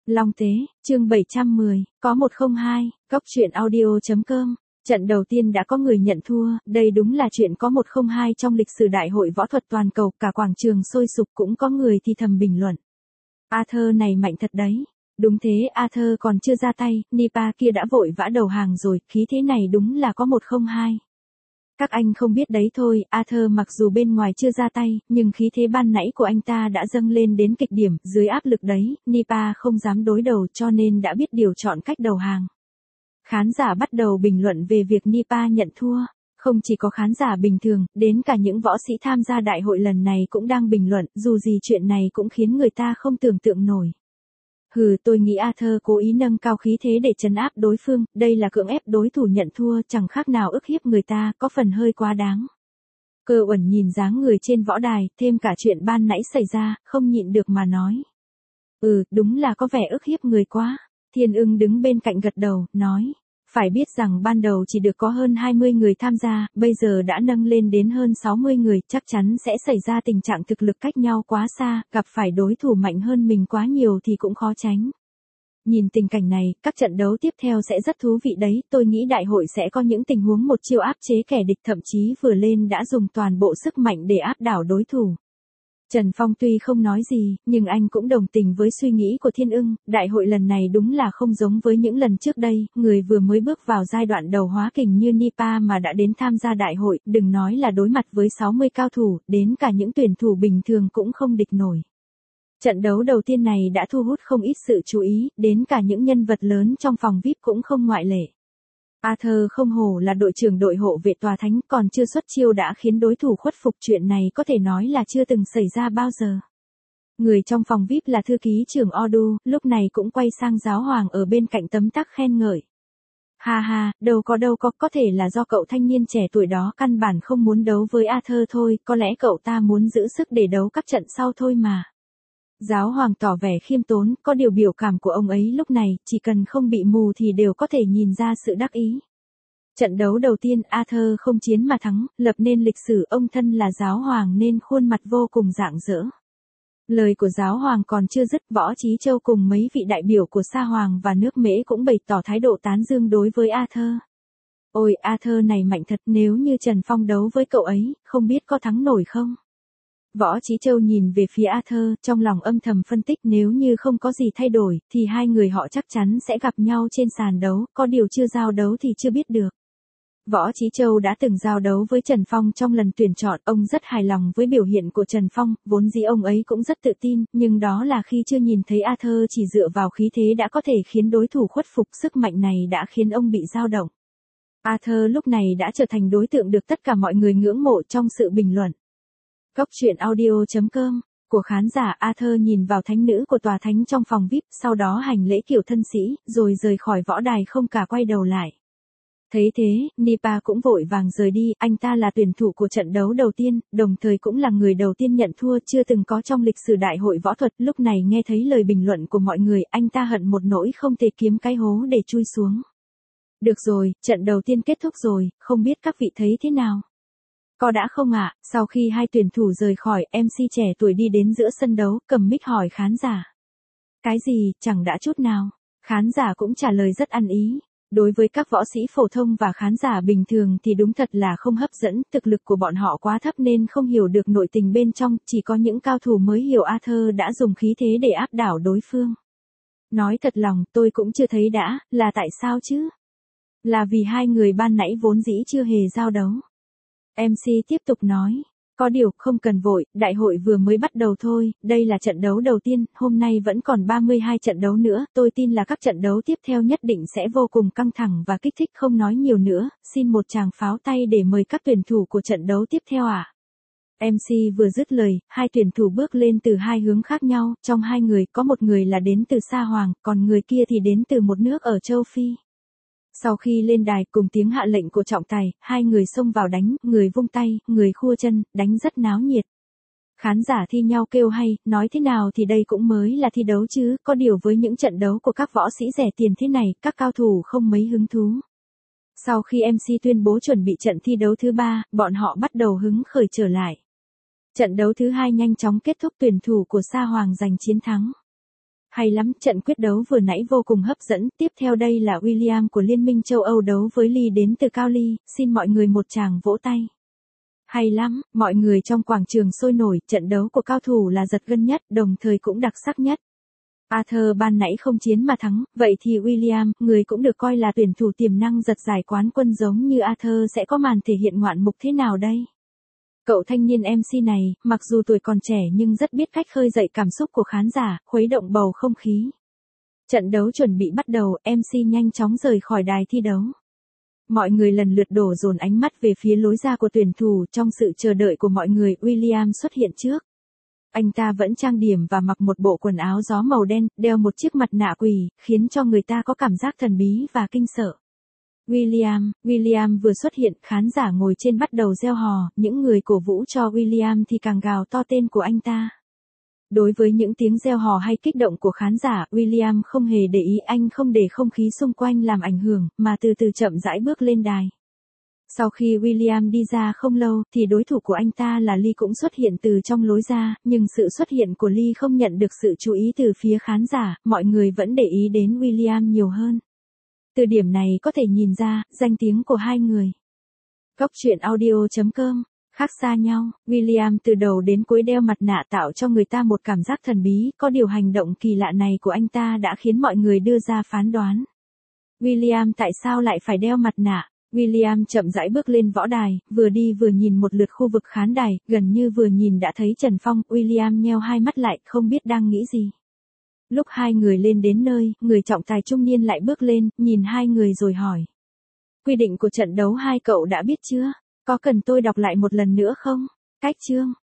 Long Tế, chương 710, có 102, góc truyện audio.com. Trận đầu tiên đã có người nhận thua, đây đúng là chuyện có 102 trong lịch sử đại hội võ thuật toàn cầu, cả quảng trường sôi sục cũng có người thì thầm bình luận. Arthur này mạnh thật đấy. Đúng thế, Arthur còn chưa ra tay, Nipa kia đã vội vã đầu hàng rồi, khí thế này đúng là có 102. Các anh không biết đấy thôi, Arthur mặc dù bên ngoài chưa ra tay, nhưng khí thế ban nãy của anh ta đã dâng lên đến kịch điểm, dưới áp lực đấy, Nipa không dám đối đầu cho nên đã biết điều chọn cách đầu hàng. Khán giả bắt đầu bình luận về việc Nipa nhận thua. Không chỉ có khán giả bình thường, đến cả những võ sĩ tham gia đại hội lần này cũng đang bình luận, dù gì chuyện này cũng khiến người ta không tưởng tượng nổi. Tôi nghĩ Arthur cố ý nâng cao khí thế để trấn áp đối phương, đây là cưỡng ép đối thủ nhận thua, chẳng khác nào ức hiếp người ta, có phần hơi quá đáng. Cơ Uẩn nhìn dáng người trên võ đài, thêm cả chuyện ban nãy xảy ra, không nhịn được mà nói. Đúng là có vẻ ức hiếp người quá. Thiên Ưng đứng bên cạnh gật đầu, nói. Phải biết rằng ban đầu chỉ được có hơn 20 người tham gia, bây giờ đã nâng lên đến hơn 60 người, chắc chắn sẽ xảy ra tình trạng thực lực cách nhau quá xa, gặp phải đối thủ mạnh hơn mình quá nhiều thì cũng khó tránh. Nhìn tình cảnh này, các trận đấu tiếp theo sẽ rất thú vị đấy, tôi nghĩ đại hội sẽ có những tình huống một chiêu áp chế kẻ địch, thậm chí vừa lên đã dùng toàn bộ sức mạnh để áp đảo đối thủ. Trần Phong tuy không nói gì, nhưng anh cũng đồng tình với suy nghĩ của Thiên Ưng, đại hội lần này đúng là không giống với những lần trước đây, người vừa mới bước vào giai đoạn đầu hóa kình như Nipa mà đã đến tham gia đại hội, đừng nói là đối mặt với 60 cao thủ, đến cả những tuyển thủ bình thường cũng không địch nổi. Trận đấu đầu tiên này đã thu hút không ít sự chú ý, đến cả những nhân vật lớn trong phòng VIP cũng không ngoại lệ. Arthur không hổ là đội trưởng đội hộ vệ tòa thánh, còn chưa xuất chiêu đã khiến đối thủ khuất phục, chuyện này có thể nói là chưa từng xảy ra bao giờ. Người trong phòng VIP là thư ký trưởng Odu, lúc này cũng quay sang giáo hoàng ở bên cạnh tấm tắc khen ngợi. Ha, đâu có thể là do cậu thanh niên trẻ tuổi đó căn bản không muốn đấu với Arthur thôi, có lẽ cậu ta muốn giữ sức để đấu các trận sau thôi mà. Giáo hoàng tỏ vẻ khiêm tốn, có điều biểu cảm của ông ấy lúc này, chỉ cần không bị mù thì đều có thể nhìn ra sự đắc ý. Trận đấu đầu tiên Arthur không chiến mà thắng, lập nên lịch sử, ông thân là giáo hoàng nên khuôn mặt vô cùng rạng rỡ. Lời của giáo hoàng còn chưa dứt, Võ Chí Châu cùng mấy vị đại biểu của Sa Hoàng và nước Mễ cũng bày tỏ thái độ tán dương đối với Arthur. Ôi, Arthur này mạnh thật, nếu như Trần Phong đấu với cậu ấy, không biết có thắng nổi không? Võ Chí Châu nhìn về phía Arthur, trong lòng âm thầm phân tích, nếu như không có gì thay đổi, thì hai người họ chắc chắn sẽ gặp nhau trên sàn đấu, có điều chưa giao đấu thì chưa biết được. Võ Chí Châu đã từng giao đấu với Trần Phong trong lần tuyển chọn, ông rất hài lòng với biểu hiện của Trần Phong, vốn dĩ ông ấy cũng rất tự tin, nhưng đó là khi chưa nhìn thấy Arthur chỉ dựa vào khí thế đã có thể khiến đối thủ khuất phục, sức mạnh này đã khiến ông bị dao động. Arthur lúc này đã trở thành đối tượng được tất cả mọi người ngưỡng mộ trong sự bình luận. Góc truyện audio.com của khán giả. Arthur nhìn vào thánh nữ của tòa thánh trong phòng VIP, sau đó hành lễ kiểu thân sĩ, rồi rời khỏi võ đài không cả quay đầu lại. Thấy thế, Nipa cũng vội vàng rời đi, anh ta là tuyển thủ của trận đấu đầu tiên, đồng thời cũng là người đầu tiên nhận thua, chưa từng có trong lịch sử đại hội võ thuật. Lúc này nghe thấy lời bình luận của mọi người, anh ta hận một nỗi không thể kiếm cái hố để chui xuống. Được rồi, trận đầu tiên kết thúc rồi, không biết các vị thấy thế nào? Có đã không ạ? Sau khi hai tuyển thủ rời khỏi, MC trẻ tuổi đi đến giữa sân đấu, cầm mic hỏi khán giả. Cái gì, chẳng đã chút nào. Khán giả cũng trả lời rất ăn ý. Đối với các võ sĩ phổ thông và khán giả bình thường thì đúng thật là không hấp dẫn, thực lực của bọn họ quá thấp nên không hiểu được nội tình bên trong, chỉ có những cao thủ mới hiểu Arthur đã dùng khí thế để áp đảo đối phương. Nói thật lòng, tôi cũng chưa thấy đã, là tại sao chứ? Là vì hai người ban nãy vốn dĩ chưa hề giao đấu. MC tiếp tục nói, có điều không cần vội, đại hội vừa mới bắt đầu thôi, đây là trận đấu đầu tiên, hôm nay vẫn còn 32 trận đấu nữa, tôi tin là các trận đấu tiếp theo nhất định sẽ vô cùng căng thẳng và kích thích. Không nói nhiều nữa, xin một tràng pháo tay để mời các tuyển thủ của trận đấu tiếp theo ạ. MC vừa dứt lời, hai tuyển thủ bước lên từ hai hướng khác nhau, trong hai người có một người là đến từ Sa Hoàng, còn người kia thì đến từ một nước ở châu Phi. Sau khi lên đài, cùng tiếng hạ lệnh của trọng tài, hai người xông vào đánh, người vung tay, người khua chân, đánh rất náo nhiệt. Khán giả thi nhau kêu hay, nói thế nào thì đây cũng mới là thi đấu chứ, có điều với những trận đấu của các võ sĩ rẻ tiền thế này, các cao thủ không mấy hứng thú. Sau khi MC tuyên bố chuẩn bị trận thi đấu thứ 3, bọn họ bắt đầu hứng khởi trở lại. Trận đấu thứ 2 nhanh chóng kết thúc, tuyển thủ của Sa Hoàng giành chiến thắng. Hay lắm, trận quyết đấu vừa nãy vô cùng hấp dẫn, tiếp theo đây là William của Liên minh châu Âu đấu với Lee đến từ Cao Ly, xin mọi người một tràng vỗ tay. Hay lắm, mọi người trong quảng trường sôi nổi, trận đấu của cao thủ là giật gân nhất, đồng thời cũng đặc sắc nhất. Arthur ban nãy không chiến mà thắng, vậy thì William, người cũng được coi là tuyển thủ tiềm năng giật giải quán quân giống như Arthur sẽ có màn thể hiện ngoạn mục thế nào đây? Cậu thanh niên MC này, mặc dù tuổi còn trẻ nhưng rất biết cách khơi dậy cảm xúc của khán giả, khuấy động bầu không khí. Trận đấu chuẩn bị bắt đầu, MC nhanh chóng rời khỏi đài thi đấu. Mọi người lần lượt đổ dồn ánh mắt về phía lối ra của tuyển thủ, trong sự chờ đợi của mọi người, William xuất hiện trước. Anh ta vẫn trang điểm và mặc một bộ quần áo gió màu đen, đeo một chiếc mặt nạ quỷ, khiến cho người ta có cảm giác thần bí và kinh sợ. William vừa xuất hiện, khán giả ngồi trên bắt đầu reo hò, những người cổ vũ cho William thì càng gào to tên của anh ta. Đối với những tiếng reo hò hay kích động của khán giả, William không hề để ý, anh không để không khí xung quanh làm ảnh hưởng, mà từ từ chậm rãi bước lên đài. Sau khi William đi ra không lâu, thì đối thủ của anh ta là Lee cũng xuất hiện từ trong lối ra, nhưng sự xuất hiện của Lee không nhận được sự chú ý từ phía khán giả, mọi người vẫn để ý đến William nhiều hơn. Từ điểm này có thể nhìn ra, danh tiếng của hai người. Góc truyện audio.com, khác xa nhau, William từ đầu đến cuối đeo mặt nạ tạo cho người ta một cảm giác thần bí, có điều hành động kỳ lạ này của anh ta đã khiến mọi người đưa ra phán đoán. William tại sao lại phải đeo mặt nạ? William chậm rãi bước lên võ đài, vừa đi vừa nhìn một lượt khu vực khán đài, gần như vừa nhìn đã thấy Trần Phong, William nheo hai mắt lại, không biết đang nghĩ gì. Lúc hai người lên đến nơi, người trọng tài trung niên lại bước lên, nhìn hai người rồi hỏi. Quy định của trận đấu hai cậu đã biết chưa? Có cần tôi đọc lại một lần nữa không? Cách chương.